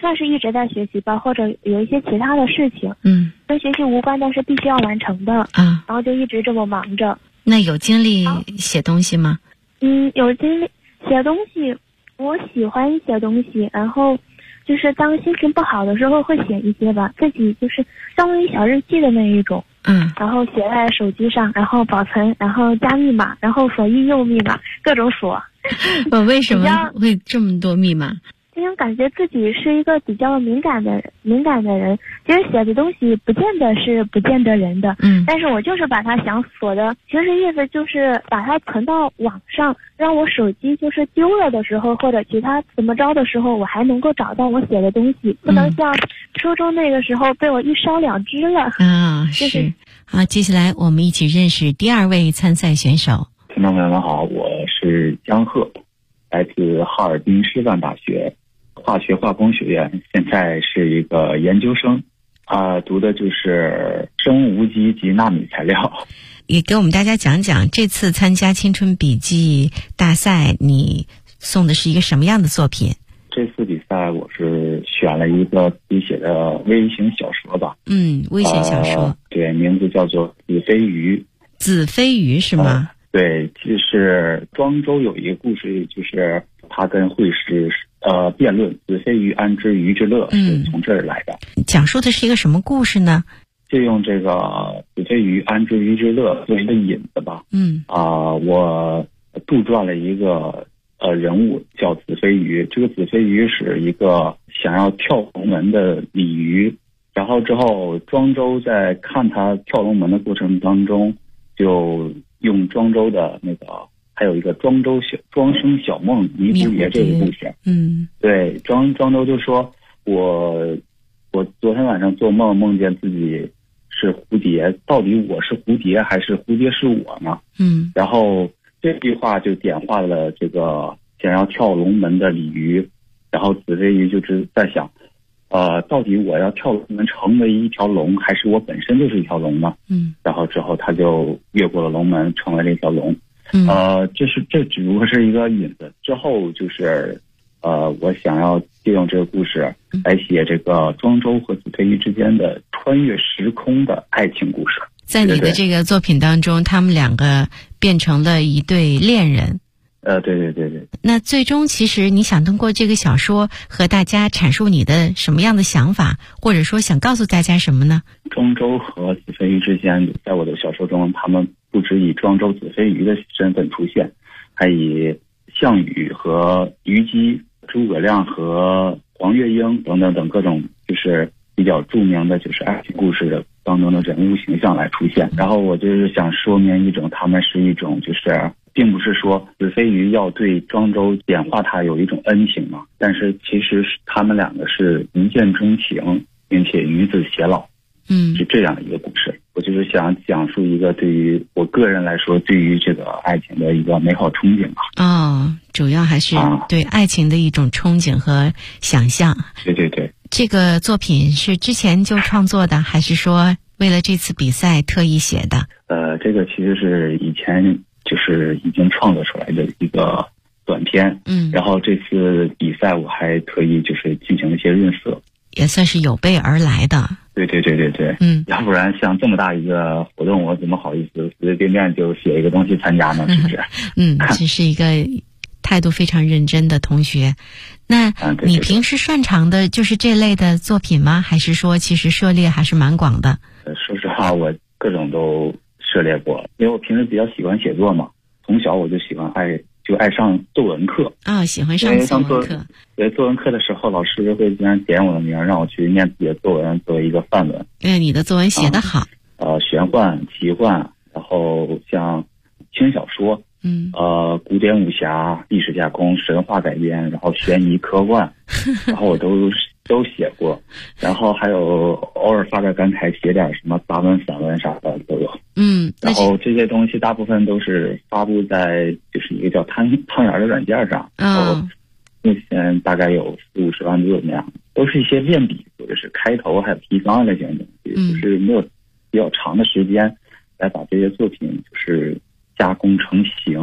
算是一直在学习吧，或者有一些其他的事情，跟学习无关，但是必须要完成的然后就一直这么忙着。 那有精力写东西吗？ 有精力写东西，我喜欢写东西，然后就是当心情不好的时候会写一些吧，自己就是相当于小日记的那一种。然后写在手机上，然后保存，然后加密码，然后锁应用密码，各种锁。 为什么会这么多密码？ 因为感觉自己是一个比较敏感的人，其实写的东西不见得是不见得人的，但是我就是把它想锁的，其实意思就是把它存到网上，让我手机就是丢了的时候或者其他怎么着的时候，我还能够找到我写的东西，不能像初中那个时候被我一烧两支了。 是。好，接下来我们一起认识第2位参赛选手。 听众朋友们好，我是江鹤，来自哈尔滨师范大学化学化工学院，现在是一个研究生，读的就是生物无机及纳米材料。 也给我们大家讲讲这次参加青春笔记大赛，你送的是一个什么样的作品？ 这次比赛我是选了一个自己写的微型小说吧。 微型小说。 对，名字叫做子非鱼。 子非鱼是吗？ 对，就是庄周有一个故事，就是他跟惠施辩论子非鱼安知鱼之乐，是从这儿来的。 讲述的是一个什么故事呢？ 就用这个子非鱼安知鱼之乐作为一个引子吧。我杜撰了一个人物叫子非鱼，这个子非鱼是一个想要跳龙门的鲤鱼，然后之后庄周在看他跳龙门的过程当中，就用庄周的那个，还有一个庄生晓梦迷蝴蝶这个故事。对，庄周就说我昨天晚上做梦，梦见自己是蝴蝶，到底我是蝴蝶还是蝴蝶是我呢？然后这句话就点化了这个想要跳龙门的鲤鱼，然后子非鱼就是在想，到底我要跳龙门成为一条龙，还是我本身就是一条龙呢？然后之后他就越过了龙门，成为了一条龙。这只不过是一个引子，之后就是我想要借用这个故事来写这个庄周和子非鱼之间的穿越时空的爱情故事。 在你的这个作品当中，他们两个变成了一对恋人。 对。 那最终其实你想通过这个小说和大家阐述你的什么样的想法，或者说想告诉大家什么呢？ 庄周和子非鱼之间，在我的小说中，他们不只以庄周、子非鱼的身份出现，还以项羽和虞姬、诸葛亮和黄月英等等等各种就是比较著名的就是爱情故事的当中的人物形象来出现。然后我就是想说明一种，他们是一种就是并不是说子非鱼要对庄周点化他有一种恩情嘛，但是其实他们两个是一见钟情，并且与子偕老。是这样一个故事。我就是想讲述一个对于我个人来说，对于这个爱情的一个美好憧憬吧。 主要还是对爱情的一种憧憬和想象。 对。 这个作品是之前就创作的，还是说为了这次比赛特意写的？ 这个其实是以前就是已经创作出来的一个短片。然后这次比赛我还特意就是进行了一些润色， 也算是有备而来的。 对。要不然像这么大一个活动，我怎么好意思随随便便就写一个东西参加呢？是不是？ 这是一个态度非常认真的同学。那你平时擅长的就是这类的作品吗？还是说其实涉猎还是蛮广的？ 说实话，我各种都涉猎过，因为我平时比较喜欢写作嘛，从小我就爱上作文课。喜欢上作文课。对，作文课的时候，老师会经常点我的名，让我去念自己的作文作为一个范文。 你的作文写得好。 玄幻、奇幻，然后像轻小说，古典武侠、历史架空、神话改编，然后悬疑科幻，然后我都写过，然后还有偶尔发点感慨，写点什么杂文、散文啥的都有。然后这些东西大部分都是发布在就是一个叫汤圆的软件上，然后目前大概有40-50万字那样，都是一些练笔或者是开头还有提纲这些东西，就是没有比较长的时间来把这些作品就是加工成型，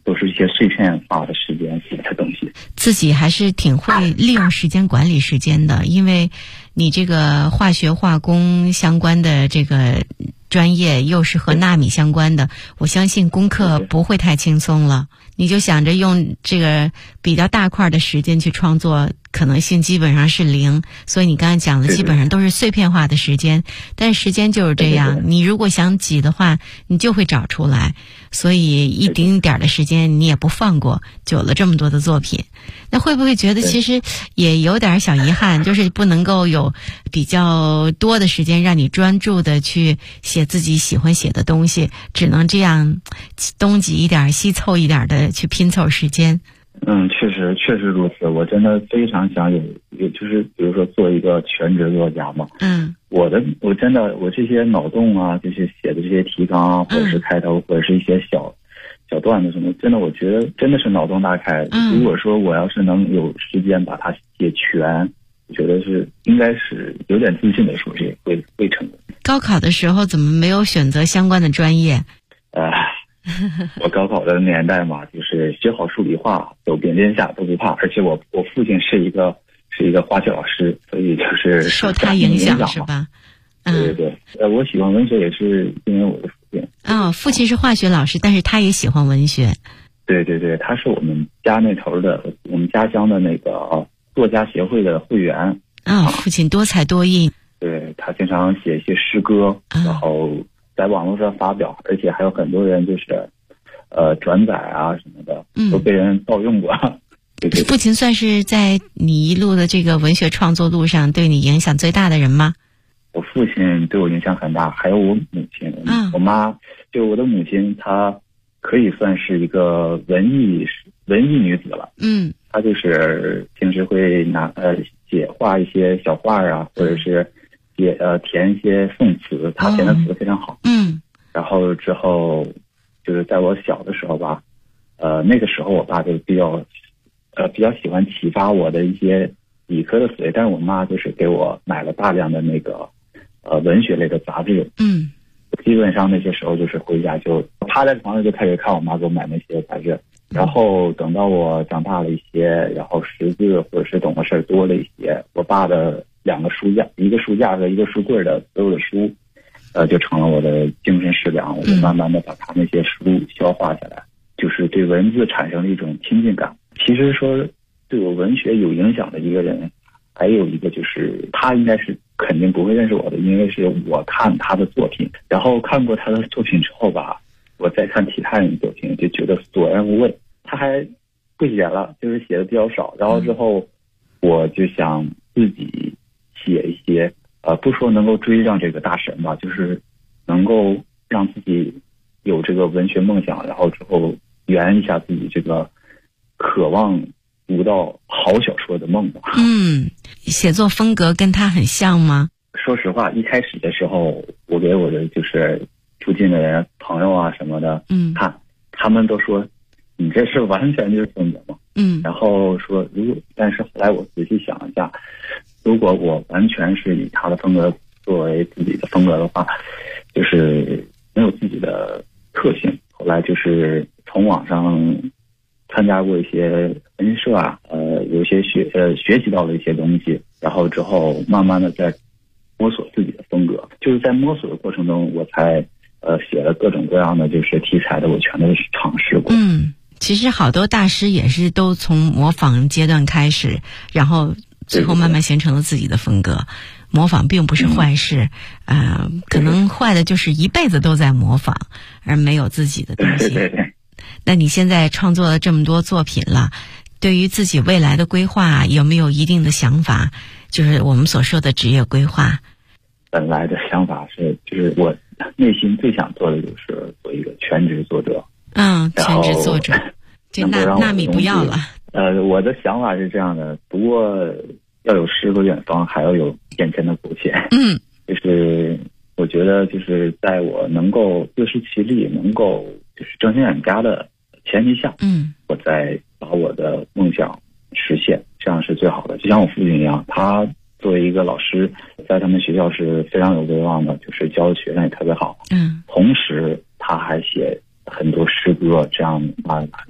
都是一些碎片化的时间写的东西。 自己还是挺会利用时间管理时间的，因为你这个化学化工相关的这个专业又是和纳米相关的，我相信功课不会太轻松了。你就想着用这个比较大块的时间去创作，可能性基本上是0。所以你刚才讲的基本上都是碎片化的时间，但是时间就是这样，你如果想挤的话，你就会找出来。所以一丁点的时间你也不放过，就有了这么多的作品。那会不会觉得其实也有点小遗憾，就是不能够有比较多的时间让你专注的去写自己喜欢写的东西，只能这样东挤一点西凑一点的去拼凑时间？ 确实如此。我真的非常想有就是比如说做一个全职作家嘛。我这些脑洞啊，这些写的这些提纲啊，或者是开头，或者是一些小段子什么，真的我觉得真的是脑洞大开。如果说我要是能有时间把它写全，我觉得是应该是有点自信的说是会成功。 高考的时候怎么没有选择相关的专业？ 我高考的年代嘛，就是学好数理化，走遍天下都不怕。而且我父亲是一个化学老师，所以就是受他影响是吧？ 对，我喜欢文学也是因为我的父亲。 父亲是化学老师，但是他也喜欢文学。 对，他是我们家那头的，我们家乡的那个作家协会的会员。 父亲多才多艺。 对，他经常写一些诗歌，然后在网络上发表，而且还有很多人就是转载啊什么的，都被人盗用过。 父亲算是在你一路的这个文学创作路上对你影响最大的人吗？ 我父亲对我影响很大，还有我母亲。我妈就我的母亲，她可以算是一个文艺女子了。她就是平时会画一些小画啊，或者是填一些宋词，她填的词非常好。然后之后就是在我小的时候吧，那个时候我爸就比较喜欢启发我的一些理科的思维，但是我妈就是给我买了大量的那个文学类的杂志。基本上那些时候就是回家就趴在床上就开始看我妈给我买那些杂志。然后等到我长大了一些，然后识字或者是懂的事儿多了一些，我爸的2个书架，一个书架和一个书柜的所有的书，就成了我的精神食粮。我就慢慢的把他那些书消化下来，就是对文字产生了一种亲近感。其实说对我文学有影响的一个人，还有一个就是他应该是肯定不会认识我的，因为是我看他的作品，然后看过他的作品之后吧，我再看其他人的作品就觉得索然无味。他还不写了，就是写的比较少。然后之后我就想自己写一些，不说能够追上这个大神吧，就是能够让自己有这个文学梦想，然后之后圆一下自己这个渴望读到好小说的梦吧。 写作风格跟他很像吗？ 说实话，一开始的时候，我给我的就是附近的人、朋友啊什么的看，他们都说你这是完全就是风格嘛。然后说但是后来我仔细想一下，如果我完全是以他的风格作为自己的风格的话，就是没有自己的特性。后来就是从网上参加过一些文社啊，有些学习到了一些东西，然后之后慢慢的在摸索自己的风格。就是在摸索的过程中，我才写了各种各样的就是题材的，我全都是尝试过。 其实好多大师也是都从模仿阶段开始，然后最后慢慢形成了自己的风格。模仿并不是坏事，可能坏的就是一辈子都在模仿，而没有自己的东西。那你现在创作了这么多作品了，对于自己未来的规划有没有一定的想法？就是我们所说的职业规划。 本来的想法是，就是我内心最想做的就是做一个全职作者。 全职作者，这纳米不要了。 我的想法是这样的，不过要有诗和远方，还要有眼前的苟且。就是我觉得就是在我能够自食其力，能够就是正心养家的前提下，我再把我的梦想实现，这样是最好的。就像我父亲一样，他作为一个老师，在他们学校是非常有威望的，就是教的学生也特别好。同时他还写很多诗歌，这样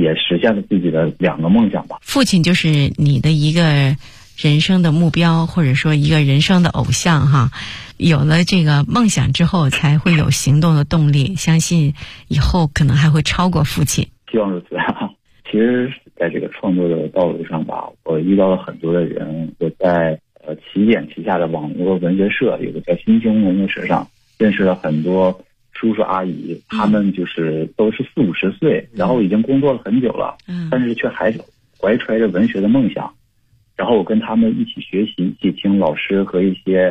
也实现了自己的2个梦想吧。 父亲就是你的一个人生的目标，或者说一个人生的偶像哈。有了这个梦想之后，才会有行动的动力，相信以后可能还会超过父亲。 希望如此啊。其实在这个创作的道路上吧，我遇到了很多的人。我在起点旗下的网络文学社，有个叫新兴文学社上认识了很多叔叔阿姨，他们就是都是40、50岁，然后已经工作了很久了，但是却还怀揣着文学的梦想。然后我跟他们一起学习，一起听老师和一些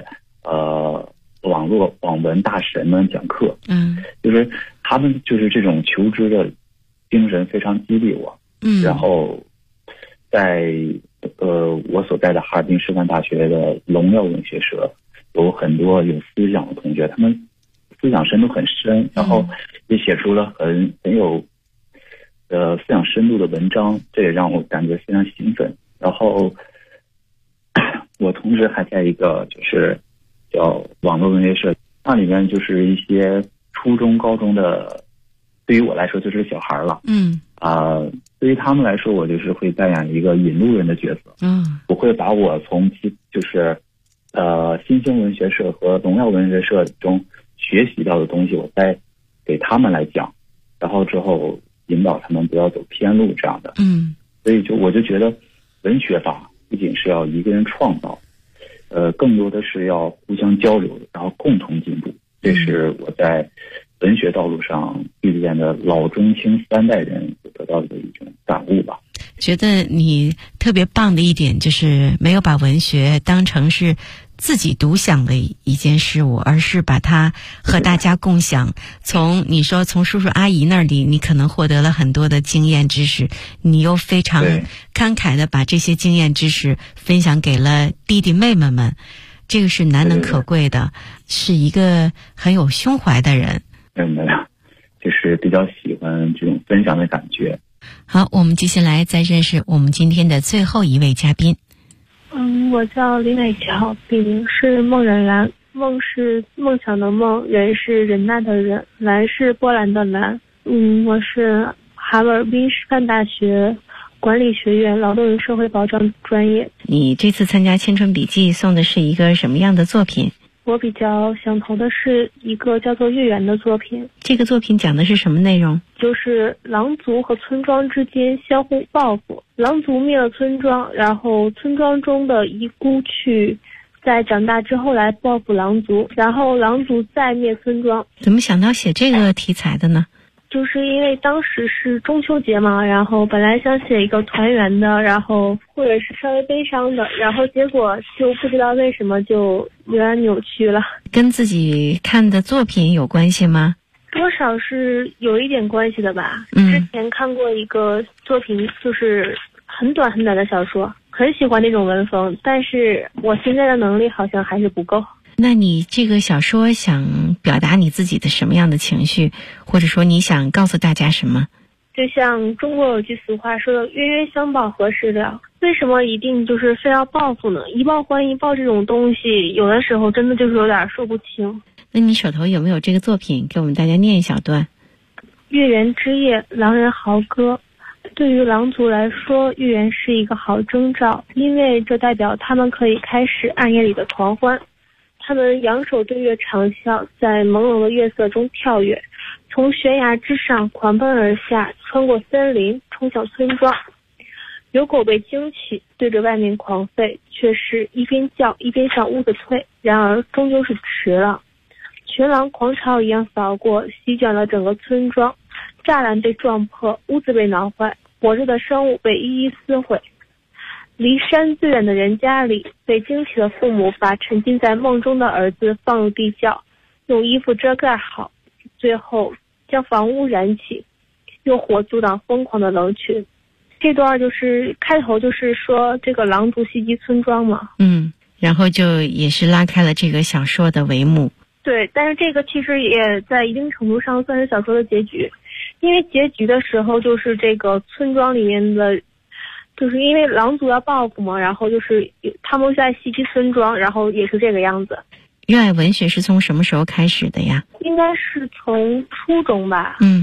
网文大神们讲课，就是他们就是这种求知的精神非常激励我。然后在我所在的哈尔滨师范大学的龙耀文学社，有很多有思想的同学，他们思想深度很深，然后也写出了很有思想深度的文章，这也让我感觉非常兴奋。然后我同时还在一个就是叫网络文学社，那里面就是一些初中高中的，对于我来说就是小孩了。对于他们来说，我就是会扮演一个引路人的角色。我会把我从就是新兴文学社和荣耀文学社中学习到的东西，我再给他们来讲，然后之后引导他们不要走偏路这样的。所以我就觉得文学法不仅是要一个人创造，更多的是要互相交流，然后共同进步。这是我在文学道路上遇见的老中青3代人所得到的一种感悟吧。 觉得你特别棒的一点就是没有把文学当成是自己独享的一件事物，而是把它和大家共享。你说从叔叔阿姨那里你可能获得了很多的经验知识，你又非常慷慨的把这些经验知识分享给了弟弟妹妹们，这个是难能可贵的，是一个很有胸怀的人。 就是比较喜欢这种分享的感觉。 好，我们接下来再认识我们今天的最后一位嘉宾。 我叫李美乔，笔名是孟冉兰，梦是梦想的梦，人是忍耐的忍，兰是波澜的兰。我是哈尔滨师范大学管理学院劳动与社会保障专业。 你这次参加青春笔记送的是一个什么样的作品？ 我比较想投的是一个叫做《月圆》的作品。 这个作品讲的是什么内容？ 就是狼族和村庄之间相互报复，狼族灭了村庄，然后村庄中的遗孤去在长大之后来报复狼族，然后狼族再灭村庄。 怎么想到写这个题材的呢？ 就是因为当时是中秋节嘛，然后本来想写一个团圆的，然后或者是稍微悲伤的，然后结果就不知道为什么就有点扭曲了。 跟自己看的作品有关系吗？ 多少是有一点关系的吧。之前看过一个作品，就是很短很短的小说，很喜欢那种文风，但是我现在的能力好像还是不够。 那你这个小说想表达你自己的什么样的情绪，或者说你想告诉大家什么？ 就像中国有句俗话说的，冤冤相报何时了，为什么一定就是非要报复呢？一报还一报这种东西，有的时候真的就是有点说不清。 那你手头有没有这个作品给我们大家念一小段？ 月圆之夜，狼人嚎歌。对于狼族来说，月圆是一个好征兆，因为这代表他们可以开始暗夜里的狂欢。他们仰首对月长啸，在朦胧的月色中跳跃，从悬崖之上狂奔而下，穿过森林，冲向村庄。有狗被惊起，对着外面狂吠，却是一边叫一边向屋子退，然而终究是迟了。群狼狂潮一样扫过，席卷了整个村庄，栅栏被撞破，屋子被挠坏，活着的生物被一一撕毁。离山最远的人家里，被惊起的父母把沉浸在梦中的儿子放入地窖，用衣服遮盖好，最后将房屋燃起，用火阻挡疯狂的狼群。这段就是开头，就是说这个狼族袭击村庄嘛。 然后就也是拉开了这个小说的帷幕。 对，但是这个其实也在一定程度上算是小说的结局，因为结局的时候就是这个村庄里面的。就是因为狼族要报复嘛，然后就是他们在袭击村庄，然后也是这个样子。 热爱文学是从什么时候开始的呀？ 应该是从初中吧。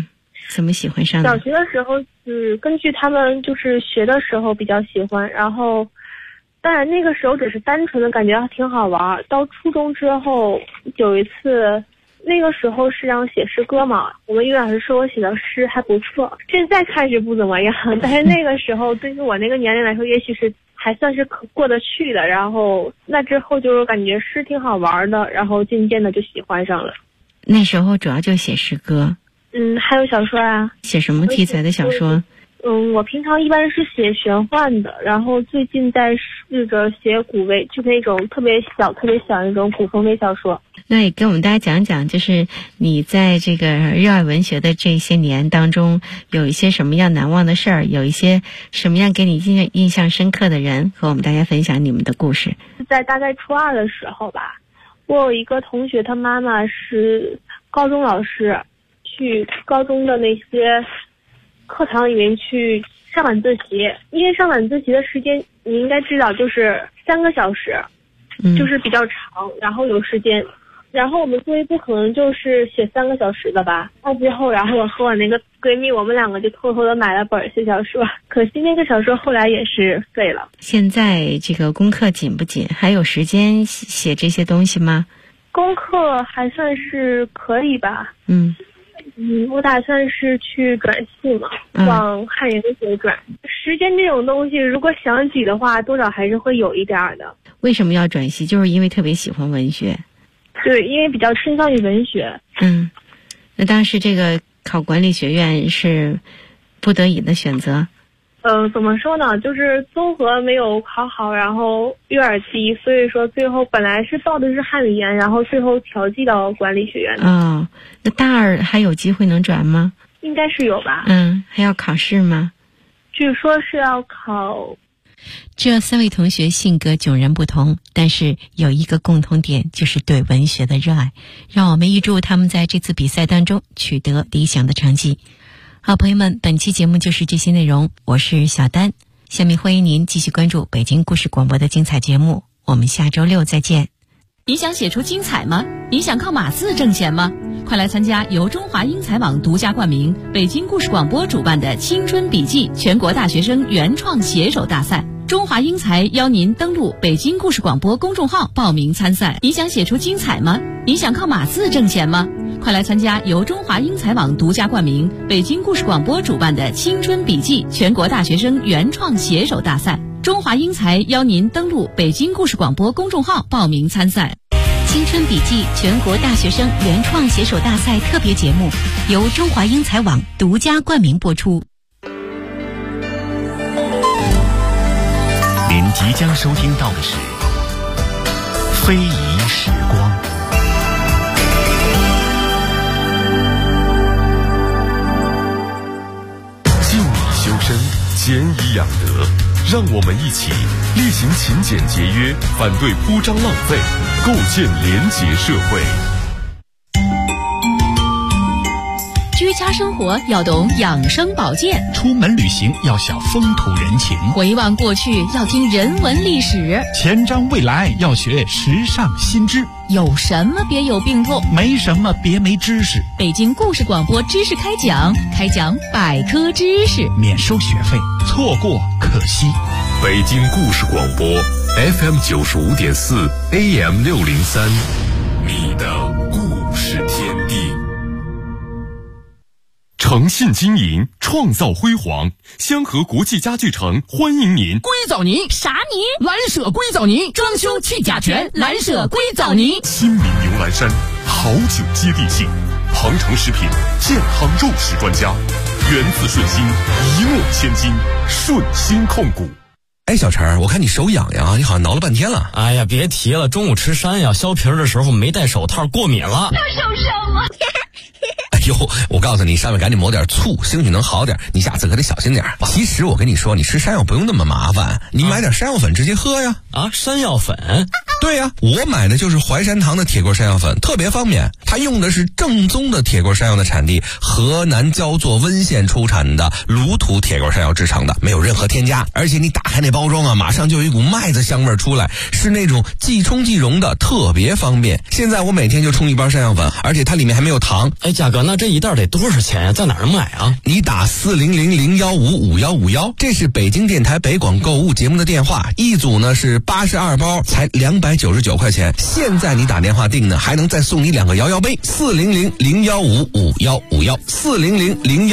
怎么喜欢上的？ 小学的时候根据他们就是学的时候比较喜欢，然后当然那个时候只是单纯的感觉挺好玩。到初中之后有一次，那个时候是让写诗歌嘛，我们语文老师说我写的诗还不错，现在看是不怎么样，但是那个时候对于我那个年龄来说，也许是还算是过得去的。然后那之后就是感觉诗挺好玩的，然后渐渐的就喜欢上了。 那时候主要就写诗歌。 还有小说啊。 写什么题材的小说？ 我平常一般是写玄幻的，然后最近在试着写古微，就是那种特别小那种古风微小说。 那也跟我们大家讲讲，就是你在这个热爱文学的这些年当中，有一些什么样难忘的事儿，有一些什么样给你印象深刻的人，和我们大家分享你们的故事。 在大概初2的时候吧，我有一个同学，他妈妈是高中老师，去高中的那些课堂里面去上晚自习，因为上晚自习的时间你应该知道就是3个小时，就是比较长，然后有时间，然后我们作业不可能就是写3个小时的吧。到最后，然后我和我那个闺蜜，我们2个就偷偷的买了本写小说，可惜那个小说后来也是废了。 现在这个功课紧不紧？还有时间写这些东西吗？ 功课还算是可以吧。我打算是去转系嘛，往汉语文学转。时间这种东西，如果想挤的话，多少还是会有一点的。 为什么要转系？就是因为特别喜欢文学。 对，因为比较倾向于文学。 那当时这个考管理学院是不得已的选择。 怎么说呢？就是综合没有考好，然后有点低，所以说最后本来是报的是汉语言，然后最后调剂到管理学院。 那大2还有机会能转吗？ 应该是有吧。 还要考试吗？ 据说是要考。 这3位同学性格迥然不同，但是有一个共同点，就是对文学的热爱。让我们预祝他们在这次比赛当中取得理想的成绩。好，朋友们，本期节目就是这些内容，我是小丹。下面欢迎您继续关注北京故事广播的精彩节目，我们下周6再见。 你想写出精彩吗？你想靠码字挣钱吗？快来参加由中华英才网独家冠名、北京故事广播主办的青春笔记全国大学生原创写手大赛。中华英才邀您登录北京故事广播公众号报名参赛。你想写出精彩吗？你想靠码字挣钱吗？快来参加由中华英才网独家冠名、北京故事广播主办的青春笔记全国大学生原创写手大赛。中华英才邀您登录北京故事广播公众号报名参赛。 青春笔记全国大学生原创写手大赛特别节目由中华英才网独家冠名播出。 您即将收听到的是非遗时光。就以修身，俭以养德，让我们一起力行勤俭节约，反对铺张浪费，构建廉洁社会。 居家生活要懂养生保健， 出门旅行要晓风土人情， 回望过去要听人文历史， 前瞻未来要学时尚新知。 有什么别有病痛， 没什么别没知识。 北京故事广播知识开讲，开讲百科知识， 免收学费，错过可惜。 北京故事广播 FM 95.4 AM 603，你的故事天地。诚信经营，创造辉煌。香河国际家具城欢迎您。 硅藻泥啥泥？ 蓝舍硅藻泥，装修去甲醛，蓝舍硅藻泥。 亲民牛栏山，好酒接地气。庞城食品健康肉食专家，源自顺心，一诺千金，顺心控股。 哎，小陈，我看你手痒痒，你好像挠了半天了。 哎呀，别提了，中午吃山药削皮的时候没戴手套，过敏了。 受伤了。 哎呦，我告诉你，上面赶紧抹点醋，兴许能好点。你下次可得小心点。其实我跟你说，你吃山药不用那么麻烦，你买点山药粉直接喝呀。 山药粉对呀，我买的就是淮山堂的铁棍山药粉，特别方便。它用的是正宗的铁棍山药的产地河南焦作温县出产的卤土铁棍山药制成的，没有任何添加。而且你打开那包装啊，马上就有一股麦子香味出来，是那种即冲即溶的，特别方便。现在我每天就冲一包山药粉，而且它里面还没有糖。 哎，嘉哥，那这一袋得多少钱呀？在哪儿买啊？ 你打400-015-5151，这是北京电台北广购物节目的电话，一组呢是82包，才299块钱。现在你打电话订呢，还能再送你2个摇摇杯。400-015-5151，400-015